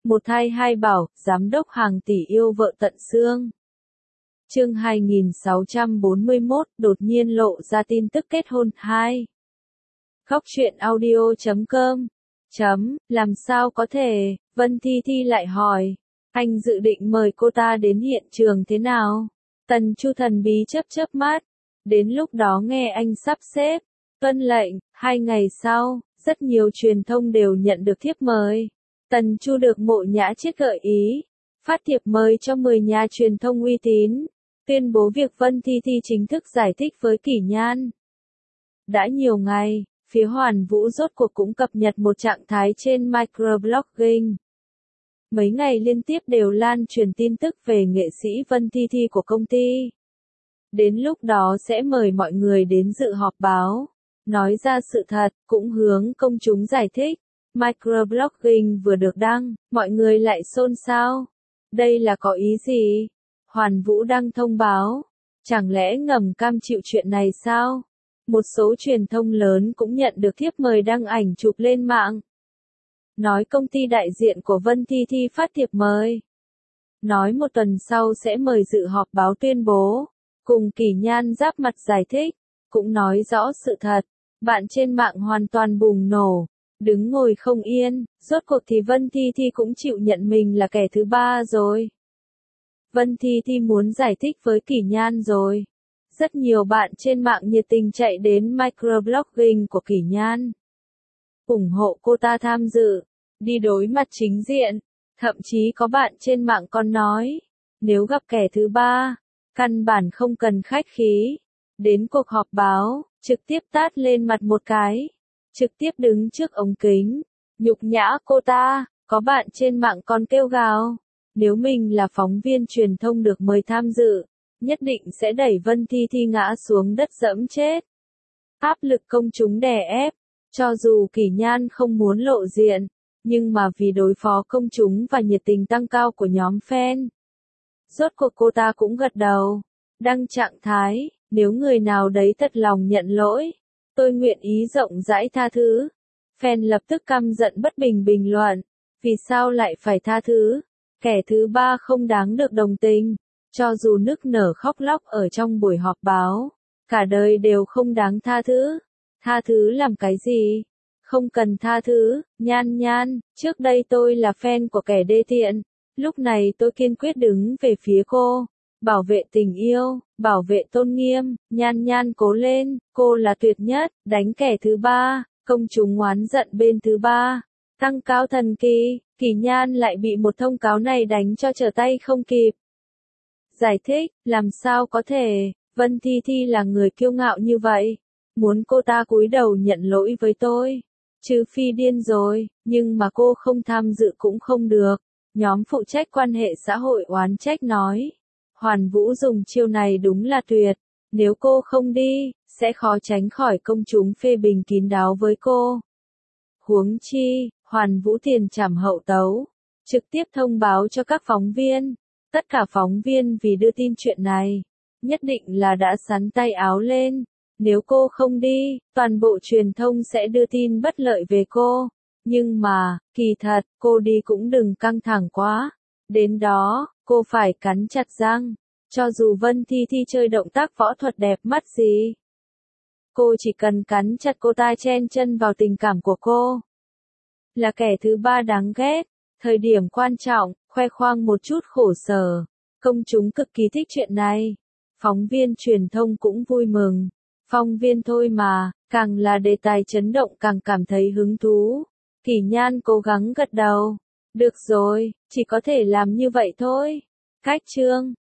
Một thai hai bảo, giám đốc hàng tỷ yêu vợ tận xương. Chương 2641, đột nhiên lộ ra tin tức kết hôn 2. Khóc chuyện audio.com. Làm sao có thể, Vân Thi Thi lại hỏi. Anh dự định mời cô ta đến hiện trường thế nào? Tần Chu thần bí chớp mắt. Đến lúc đó nghe anh sắp xếp. Tuân lệnh, 2 ngày sau, rất nhiều truyền thông đều nhận được thiếp mời. Tần Chu được Mộ Nhã Chiết gợi ý. Phát thiệp mời cho 10 nhà truyền thông uy tín. Tuyên bố việc Vân Thi Thi chính thức giải thích với Kỷ Nhan. Đã nhiều ngày, phía Hoàn Vũ rốt cuộc cũng cập nhật một trạng thái trên microblogging. Mấy ngày liên tiếp đều lan truyền tin tức về nghệ sĩ Vân Thi Thi của công ty. Đến lúc đó sẽ mời mọi người đến dự họp báo, nói ra sự thật, cũng hướng công chúng giải thích. Microblogging vừa được đăng, mọi người lại xôn xao. Đây là có ý gì? Hoàn Vũ đăng thông báo. Chẳng lẽ ngầm cam chịu chuyện này sao? Một số truyền thông lớn cũng nhận được thiếp mời đăng ảnh chụp lên mạng. Nói công ty đại diện của Vân Thi Thi phát thiệp mời. Nói một tuần sau sẽ mời dự họp báo tuyên bố. Cùng Kỷ Nhan giáp mặt giải thích. Cũng nói rõ sự thật. Bạn trên mạng hoàn toàn bùng nổ. Đứng ngồi không yên. Rốt cuộc thì Vân Thi Thi cũng chịu nhận mình là kẻ thứ ba rồi. Vân Thi Thi muốn giải thích với Kỷ Nhan rồi. Rất nhiều bạn trên mạng nhiệt tình chạy đến microblogging của Kỷ Nhan. ủng hộ cô ta tham dự, đi đối mặt chính diện. Thậm chí có bạn trên mạng còn nói, nếu gặp kẻ thứ ba, căn bản không cần khách khí. Đến cuộc họp báo, trực tiếp tát lên mặt một cái. Trực tiếp đứng trước ống kính. Nhục nhã cô ta, có bạn trên mạng còn kêu gào. Nếu mình là phóng viên truyền thông được mời tham dự, nhất định sẽ đẩy Vân Thi Thi ngã xuống đất dẫm chết. Áp lực công chúng đè ép, cho dù Kỷ Nhan không muốn lộ diện, nhưng mà vì đối phó công chúng và nhiệt tình tăng cao của nhóm fan. Rốt cuộc cô ta cũng gật đầu, đăng trạng thái, nếu người nào đấy thật lòng nhận lỗi, tôi nguyện ý rộng rãi tha thứ. Fan lập tức căm giận bất bình bình luận, vì sao lại phải tha thứ? Kẻ thứ ba không đáng được đồng tình, cho dù nức nở khóc lóc ở trong buổi họp báo, cả đời đều không đáng tha thứ. Tha thứ làm cái gì? Không cần tha thứ. Nhan, trước đây tôi là fan của kẻ đê tiện, lúc này tôi kiên quyết đứng về phía cô, bảo vệ tình yêu, bảo vệ tôn nghiêm. Nhan cố lên, cô là tuyệt nhất. Đánh kẻ thứ ba, công chúng oán giận bên thứ ba, tăng cao thần kỳ. Kỷ Nhan lại bị một thông cáo này đánh cho trở tay không kịp. Giải thích, làm sao có thể, Vân Thi Thi là người kiêu ngạo như vậy, muốn cô ta cúi đầu nhận lỗi với tôi, trừ phi điên rồi, nhưng mà cô không tham dự cũng không được. Nhóm phụ trách quan hệ xã hội oán trách nói, Hoàn Vũ dùng chiêu này đúng là tuyệt, nếu cô không đi, sẽ khó tránh khỏi công chúng phê bình kín đáo với cô. Huống chi, Hoàn Vũ tiền trảm hậu tấu, trực tiếp thông báo cho các phóng viên. Tất cả phóng viên vì đưa tin chuyện này, nhất định là đã sắn tay áo lên. Nếu cô không đi, toàn bộ truyền thông sẽ đưa tin bất lợi về cô. Nhưng mà, kỳ thật, cô đi cũng đừng căng thẳng quá. Đến đó, cô phải cắn chặt răng. Cho dù Vân Thi Thi chơi động tác võ thuật đẹp mắt gì, cô chỉ cần cắn chặt cô ta chen chân vào tình cảm của cô. Là kẻ thứ ba đáng ghét. Thời điểm quan trọng, khoe khoang một chút khổ sở. Công chúng cực kỳ thích chuyện này. Phóng viên truyền thông cũng vui mừng. Phóng viên thôi mà, càng là đề tài chấn động càng cảm thấy hứng thú. Kỷ Nhan cố gắng gật đầu. Được rồi, chỉ có thể làm như vậy thôi. Cách chương